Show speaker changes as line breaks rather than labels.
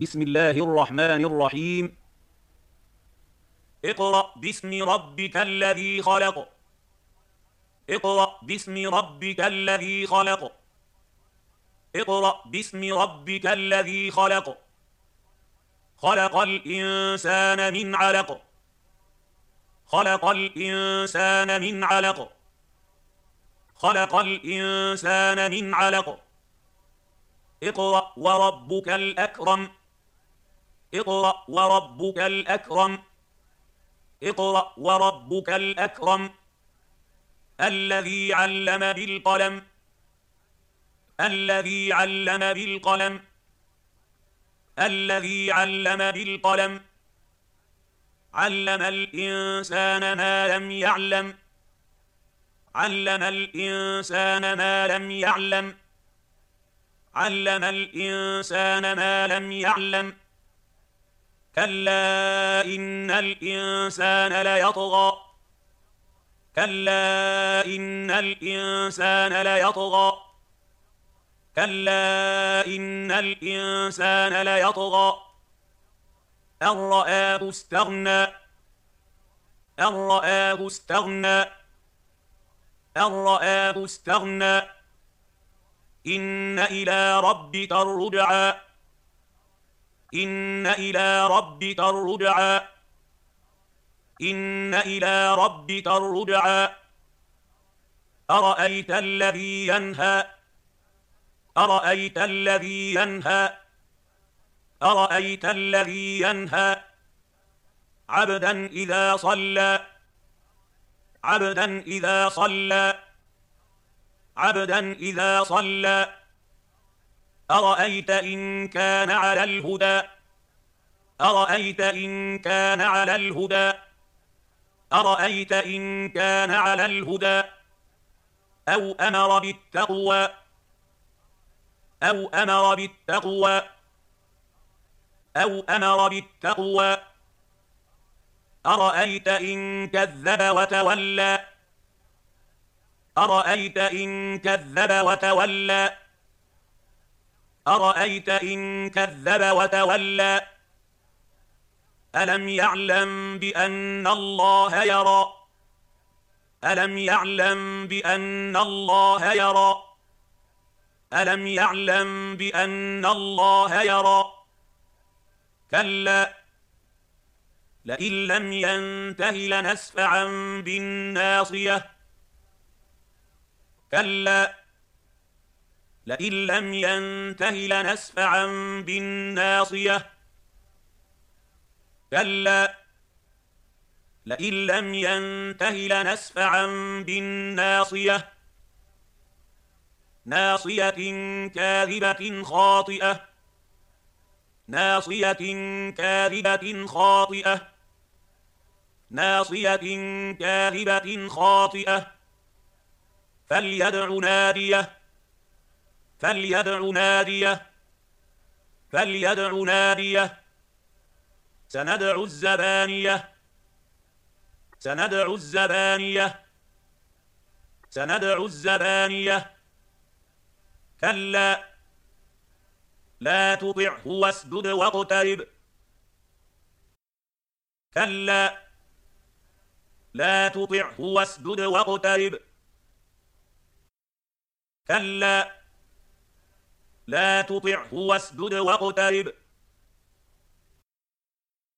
بسم الله الرحمن الرحيم.
اقرأ باسم ربك الذي خلق. اقرأ باسم ربك الذي خلق. اقرأ باسم ربك الذي خلق. خلق الإنسان من علق. خلق الإنسان من علق. خلق الإنسان من علق. اقرأ وربك الأكرم. اقرأ وربك الأكرم. اقرأ وربك الأكرم. الذي علم بالقلم. الذي علم بالقلم. الذي علم بالقلم. علم الإنسان ما لم يعلم. علم الإنسان ما لم يعلم. علم الإنسان ما لم يعلم. كلا إن الإنسان ليطغى. كلا إن الإنسان ليطغى. كلا إن الإنسان ليطغى أن رآه استغنى. أن رآه استغنى. أن رآه استغنى. إن إلى ربك الرجعى. إن إلى ربك الرجعى. إن إلى ربك الرجعى أرأيت الذي ينهى. أرأيت الذي ينهى. أرأيت الذي ينهى عبدا إذا صلى. عبدا إذا صلى. عبدا إذا صلى أرأيت إن كان على الهدى. أرأيت إن كان على الهدى. أرأيت إن كان على الهدى أو أمر بالتقوى. أو أمر بالتقوى. أو أمر بالتقوى أرأيت إن كذب وتولى. أرأيت إن كذب وتولى. أرأيت إن كذب وتولى ألم يعلم بأن الله يرى. ألم يعلم بأن الله يرى. ألم يعلم بأن الله يرى كلا لئن لم ينته لنسفعا بالناصية. كلا لئن لم ينته لنسفعا بالناصية. كلا لئن لم ينته لنسفعا بالناصية. ناصية كاذبة خاطئة. ناصية كاذبة خاطئة. ناصية كاذبة خاطئة فليدع ناديه. فليدع ناديه. فليدع ناديه سندع الزبانية. سندع الزبانية. سندع الزبانية كلا لا تطعه واسجد واقترب. كلا لا تطعه واسجد واقترب. كلا لا تطعه واسجد واقترب